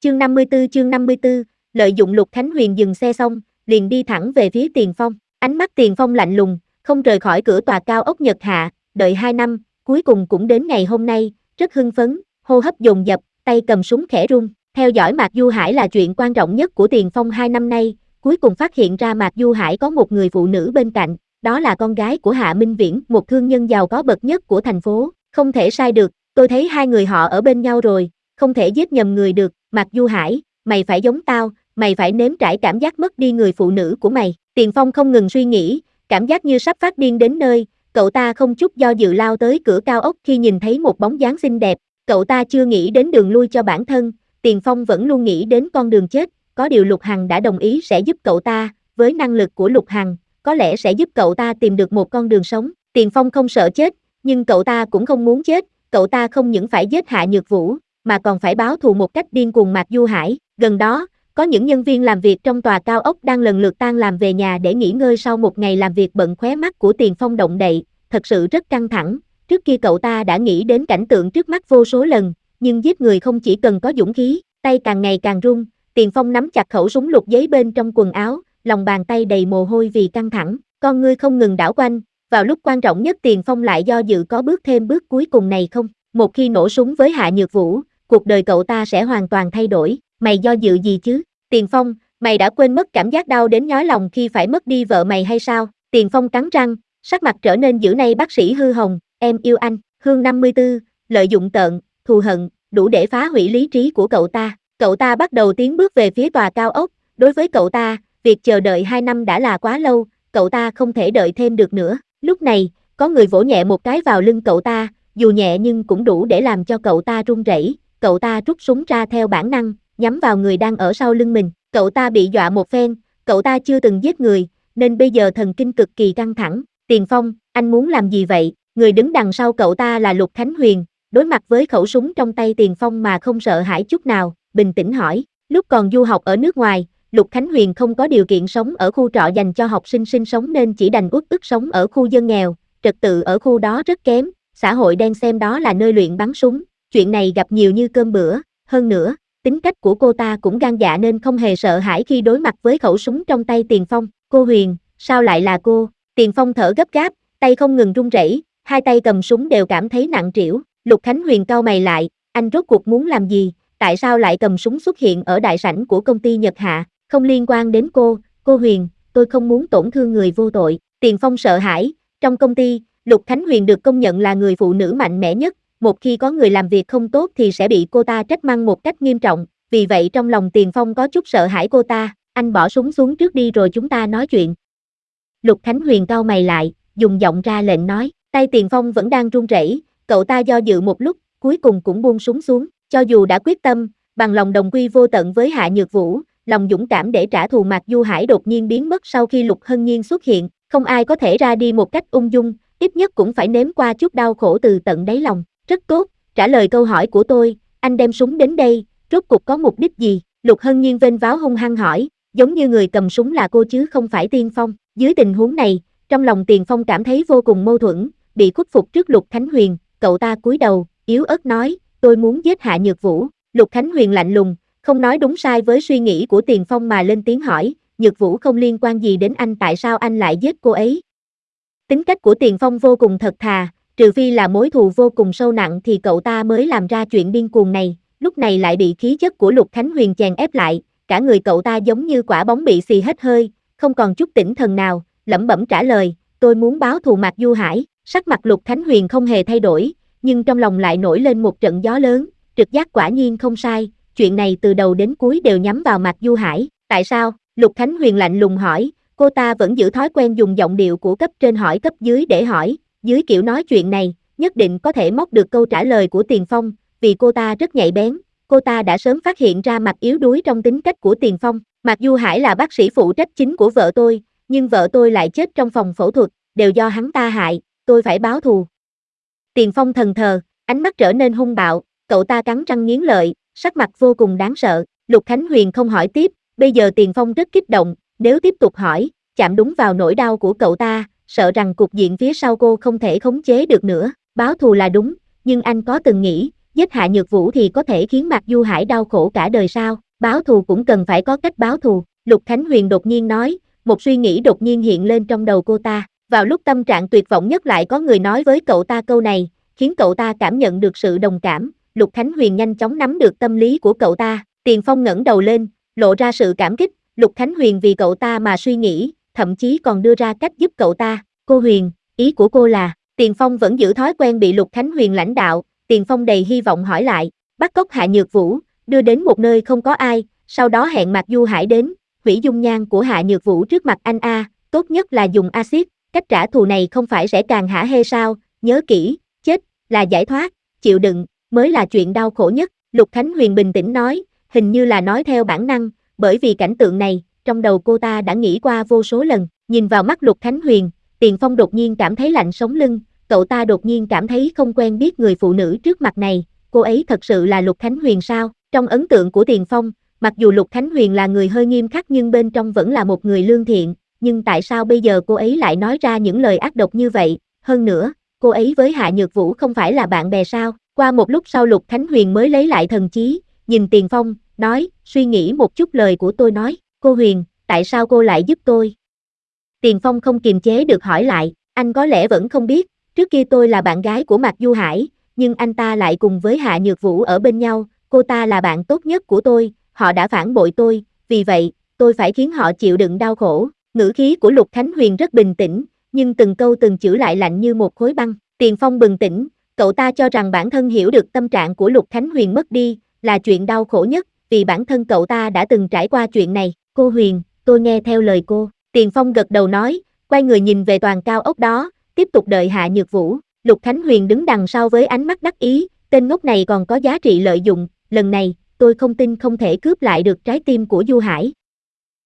Chương 54, lợi dụng Lục Khánh Huyền dừng xe xong, liền đi thẳng về phía Tiền Phong. Ánh mắt Tiền Phong lạnh lùng, không rời khỏi cửa tòa cao ốc Nhật Hạ, đợi 2 năm, cuối cùng cũng đến ngày hôm nay, rất hưng phấn, hô hấp dồn dập, tay cầm súng khẽ run. Theo dõi Mạc Du Hải là chuyện quan trọng nhất của Tiền Phong 2 năm nay, cuối cùng phát hiện ra Mạc Du Hải có một người phụ nữ bên cạnh, đó là con gái của Hạ Minh Viễn, một thương nhân giàu có bậc nhất của thành phố. Không thể sai được, tôi thấy hai người họ ở bên nhau rồi, không thể giết nhầm người được. Mạc Du Hải, mày phải giống tao, mày phải nếm trải cảm giác mất đi người phụ nữ của mày. Tiền Phong không ngừng suy nghĩ, cảm giác như sắp phát điên đến nơi, cậu ta không chút do dự lao tới cửa cao ốc khi nhìn thấy một bóng dáng xinh đẹp, cậu ta chưa nghĩ đến đường lui cho bản thân, Tiền Phong vẫn luôn nghĩ đến con đường chết, có điều Lục Hằng đã đồng ý sẽ giúp cậu ta, với năng lực của Lục Hằng, có lẽ sẽ giúp cậu ta tìm được một con đường sống. Tiền Phong không sợ chết, nhưng cậu ta cũng không muốn chết, cậu ta không những phải giết Hạ Nhược Vũ, mà còn phải báo thù một cách điên cuồng Mạc Du Hải. Gần đó, có những nhân viên làm việc trong tòa cao ốc đang lần lượt tan làm về nhà để nghỉ ngơi sau một ngày làm việc bận, khóe mắt của Tiền Phong động đậy, thật sự rất căng thẳng. Trước kia cậu ta đã nghĩ đến cảnh tượng trước mắt vô số lần, nhưng giết người không chỉ cần có dũng khí, tay càng ngày càng run. Tiền Phong nắm chặt khẩu súng lục giấy bên trong quần áo, lòng bàn tay đầy mồ hôi vì căng thẳng, con ngươi không ngừng đảo quanh. Vào lúc quan trọng nhất Tiền Phong lại do dự có bước thêm bước cuối cùng này không. Một khi nổ súng với Hạ Nhược Vũ, cuộc đời cậu ta sẽ hoàn toàn thay đổi. Mày do dự gì chứ? Tiền Phong, mày đã quên mất cảm giác đau đến nhói lòng khi phải mất đi vợ mày hay sao? Tiền Phong cắn răng, sắc mặt trở nên dữ. Này bác sĩ Hư Hồng, em yêu anh. Hương 54, lợi dụng tợn, thù hận, đủ để phá hủy lý trí của cậu ta. Cậu ta bắt đầu tiến bước về phía tòa cao ốc. Đối với cậu ta, việc chờ đợi 2 năm đã là quá lâu, cậu ta không thể đợi thêm được nữa. Lúc này, có người vỗ nhẹ một cái vào lưng cậu ta, dù nhẹ nhưng cũng đủ để làm cho cậu ta run rẩy. Cậu ta rút súng ra theo bản năng, nhắm vào người đang ở sau lưng mình. Cậu ta bị dọa một phen, cậu ta chưa từng giết người, nên bây giờ thần kinh cực kỳ căng thẳng. Tiền Phong, anh muốn làm gì vậy? Người đứng đằng sau cậu ta là Lục Khánh Huyền, đối mặt với khẩu súng trong tay Tiền Phong mà không sợ hãi chút nào, bình tĩnh hỏi. Lúc còn du học ở nước ngoài, Lục Khánh Huyền không có điều kiện sống ở khu trọ dành cho học sinh sinh sống nên chỉ đành uất ức sống ở khu dân nghèo, trật tự ở khu đó rất kém, xã hội đen xem đó là nơi luyện bắn súng, chuyện này gặp nhiều như cơm bữa, hơn nữa, tính cách của cô ta cũng gan dạ nên không hề sợ hãi khi đối mặt với khẩu súng trong tay Tiền Phong. Cô Huyền, sao lại là cô? Tiền Phong thở gấp gáp, tay không ngừng run rẩy, hai tay cầm súng đều cảm thấy nặng trĩu. Lục Khánh Huyền cau mày lại, anh rốt cuộc muốn làm gì? Tại sao lại cầm súng xuất hiện ở đại sảnh của công ty Nhật Hạ? Không liên quan đến cô Huyền, tôi không muốn tổn thương người vô tội. Tiền Phong sợ hãi, trong công ty, Lục Khánh Huyền được công nhận là người phụ nữ mạnh mẽ nhất, một khi có người làm việc không tốt thì sẽ bị cô ta trách mắng một cách nghiêm trọng, vì vậy trong lòng Tiền Phong có chút sợ hãi cô ta. Anh bỏ súng xuống trước đi rồi chúng ta nói chuyện. Lục Khánh Huyền cau mày lại, dùng giọng ra lệnh nói, tay Tiền Phong vẫn đang run rẩy, cậu ta do dự một lúc, cuối cùng cũng buông súng xuống, cho dù đã quyết tâm, bằng lòng đồng quy vô tận với Hạ Nhược Vũ, lòng dũng cảm để trả thù Mạc Du Hải đột nhiên biến mất sau khi Lục Hân Nhiên xuất hiện, không ai có thể ra đi một cách ung dung, ít nhất cũng phải nếm qua chút đau khổ từ tận đáy lòng. Rất tốt, trả lời câu hỏi của tôi, anh đem súng đến đây, rốt cuộc có mục đích gì? Lục Hân Nhiên vênh váo hung hăng hỏi, giống như người cầm súng là cô chứ không phải Tiên Phong. Dưới tình huống này, trong lòng Tiền Phong cảm thấy vô cùng mâu thuẫn, bị khuất phục trước Lục Khánh Huyền, cậu ta cúi đầu, yếu ớt nói, tôi muốn giết Hạ Nhược Vũ. Lục Khánh Huyền lạnh lùng, không nói đúng sai với suy nghĩ của Tiền Phong mà lên tiếng hỏi, Nhược Vũ không liên quan gì đến anh, tại sao anh lại giết cô ấy? Tính cách của Tiền Phong vô cùng thật thà, trừ phi là mối thù vô cùng sâu nặng thì cậu ta mới làm ra chuyện điên cuồng này, lúc này lại bị khí chất của Lục Khánh Huyền chèn ép lại, cả người cậu ta giống như quả bóng bị xì hết hơi, không còn chút tỉnh thần nào, lẩm bẩm trả lời, tôi muốn báo thù Mạc Du Hải. Sắc mặt Lục Khánh Huyền không hề thay đổi, nhưng trong lòng lại nổi lên một trận gió lớn, trực giác quả nhiên không sai, chuyện này từ đầu đến cuối đều nhắm vào Mạc Du Hải. Tại sao? Lục Khánh Huyền lạnh lùng hỏi, cô ta vẫn giữ thói quen dùng giọng điệu của cấp trên hỏi cấp dưới để hỏi, dưới kiểu nói chuyện này, nhất định có thể móc được câu trả lời của Tiền Phong, vì cô ta rất nhạy bén, cô ta đã sớm phát hiện ra mặt yếu đuối trong tính cách của Tiền Phong. Mạc Du Hải là bác sĩ phụ trách chính của vợ tôi, nhưng vợ tôi lại chết trong phòng phẫu thuật, đều do hắn ta hại, tôi phải báo thù. Tiền Phong thần thờ, ánh mắt trở nên hung bạo, cậu ta cắn răng nghiến lợi, sắc mặt vô cùng đáng sợ. Lục Khánh Huyền không hỏi tiếp, bây giờ Tiền Phong rất kích động, nếu tiếp tục hỏi, chạm đúng vào nỗi đau của cậu ta, sợ rằng cục diện phía sau cô không thể khống chế được nữa. Báo thù là đúng, nhưng anh có từng nghĩ, giết Hạ Nhược Vũ thì có thể khiến Mạc Du Hải đau khổ cả đời sao, báo thù cũng cần phải có cách báo thù, Lục Khánh Huyền đột nhiên nói, một suy nghĩ đột nhiên hiện lên trong đầu cô ta, vào lúc tâm trạng tuyệt vọng nhất lại có người nói với cậu ta câu này, khiến cậu ta cảm nhận được sự đồng cảm, Lục Khánh Huyền nhanh chóng nắm được tâm lý của cậu ta, Tiền Phong ngẩng đầu lên, lộ ra sự cảm kích, Lục Khánh Huyền vì cậu ta mà suy nghĩ, thậm chí còn đưa ra cách giúp cậu ta, cô Huyền, ý của cô là, Tiền Phong vẫn giữ thói quen bị Lục Khánh Huyền lãnh đạo, Tiền Phong đầy hy vọng hỏi lại, bắt cóc Hạ Nhược Vũ, đưa đến một nơi không có ai, sau đó hẹn Mạc Du Hải đến, hủy dung nhan của Hạ Nhược Vũ trước mặt anh a, tốt nhất là dùng axit, cách trả thù này không phải sẽ càng hả hê sao, nhớ kỹ, chết, là giải thoát, chịu đựng, mới là chuyện đau khổ nhất, Lục Khánh Huyền bình tĩnh nói, hình như là nói theo bản năng, bởi vì cảnh tượng này, trong đầu cô ta đã nghĩ qua vô số lần, nhìn vào mắt Lục Khánh Huyền, Tiền Phong đột nhiên cảm thấy lạnh sống lưng, cậu ta đột nhiên cảm thấy không quen biết người phụ nữ trước mặt này, cô ấy thật sự là Lục Khánh Huyền sao, trong ấn tượng của Tiền Phong, mặc dù Lục Khánh Huyền là người hơi nghiêm khắc nhưng bên trong vẫn là một người lương thiện, nhưng tại sao bây giờ cô ấy lại nói ra những lời ác độc như vậy, hơn nữa, cô ấy với Hạ Nhược Vũ không phải là bạn bè sao, qua một lúc sau Lục Khánh Huyền mới lấy lại thần trí, nhìn Tiền Phong, nói, suy nghĩ một chút lời của tôi nói, cô Huyền, tại sao cô lại giúp tôi? Tiền Phong không kiềm chế được hỏi lại, anh có lẽ vẫn không biết, trước kia tôi là bạn gái của Mạc Du Hải, nhưng anh ta lại cùng với Hạ Nhược Vũ ở bên nhau, cô ta là bạn tốt nhất của tôi, họ đã phản bội tôi, vì vậy, tôi phải khiến họ chịu đựng đau khổ. Ngữ khí của Lục Khánh Huyền rất bình tĩnh, nhưng từng câu từng chữ lại lạnh như một khối băng. Tiền Phong bừng tỉnh, cậu ta cho rằng bản thân hiểu được tâm trạng của Lục Khánh Huyền mất đi, là chuyện đau khổ nhất, vì bản thân cậu ta đã từng trải qua chuyện này. Cô Huyền, tôi nghe theo lời cô. Tiền Phong gật đầu nói, quay người nhìn về toàn cao ốc đó, tiếp tục đợi Hạ Nhược Vũ. Lục Khánh Huyền đứng đằng sau với ánh mắt đắc ý, tên ngốc này còn có giá trị lợi dụng, lần này, tôi không tin không thể cướp lại được trái tim của Du Hải.